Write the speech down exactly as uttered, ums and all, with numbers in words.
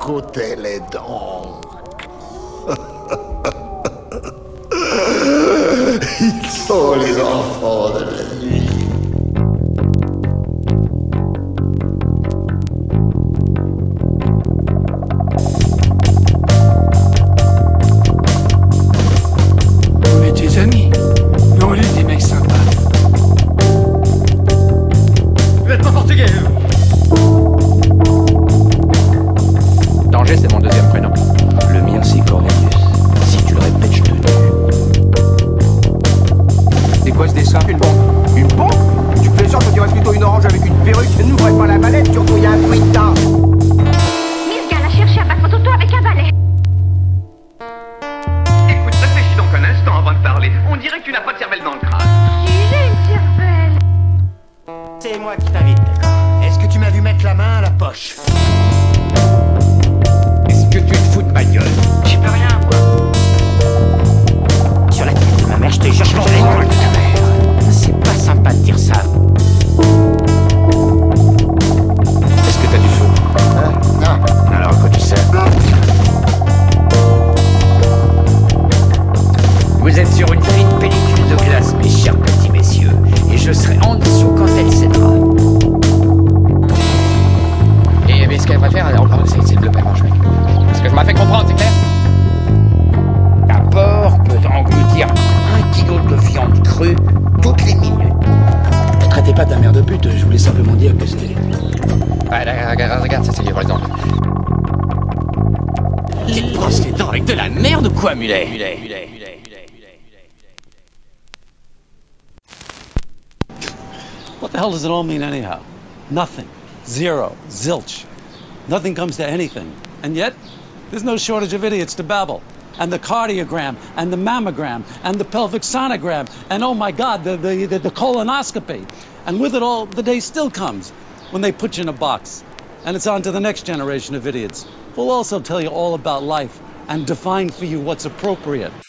croûter les dents. Ils sont les enfants de la nuit. On est des amis, mais on est des mecs sympas. Vous êtes pas portugais, Danger, c'est mon deuxième prénom. Le mien, c'est Cornelius. Si tu le répètes, je te tue. C'est quoi ce dessin? Une bombe. Une bombe? Tu fais sûr que tu restes plutôt une orange avec une perruque? N'ouvre pas la mallette, surtout il y a un bruit de temps. Mirgal a cherché à battre votre auto avec un balai. Écoute, réfléchis donc un instant avant de parler. On dirait que tu n'as pas de cervelle dans le crâne. Si, j'ai une cervelle. C'est moi qui t'invite, d'accord? Est-ce que tu m'as vu mettre la main à la poche? Est-ce que tu te fous de ma gueule? J'y peux rien, moi. Sur la tête de ma mère, je te jure, je mangerai les couilles de ta mère. C'est pas sympa de dire ça. Est-ce que t'as du feu? Euh, non. Alors, à quoi tu sers? Vous êtes sur une fine pellicule de glace, mes chers petits messieurs, et je serai en dessous quand elle cédera. Et mais ce qu'elle préfère, alors, c'est, c'est le paiement, mec. Parce que je m'as fait comprendre, c'est clair? Un porc peut engloutir un kilo de viande crue toutes les minutes. Ne traitez pas ta mère de pute, je voulais simplement dire que c'était... Ouais, là, regarde, regarde, ça, c'est les dents. Tu te brosses les dents avec de la merde ou quoi, mulet? Mulet, mulet, mulet, mulet, mulet. What the hell does it all mean anyhow? Nothing. Zero. Zilch. Nothing comes to anything. And yet, there's no shortage of idiots to babble. And the cardiogram, and the mammogram, and the pelvic sonogram, and oh my God, the, the, the, the colonoscopy. And with it all, the day still comes when they put you in a box. And it's on to the next generation of idiots. We'll also tell you all about life and define for you what's appropriate.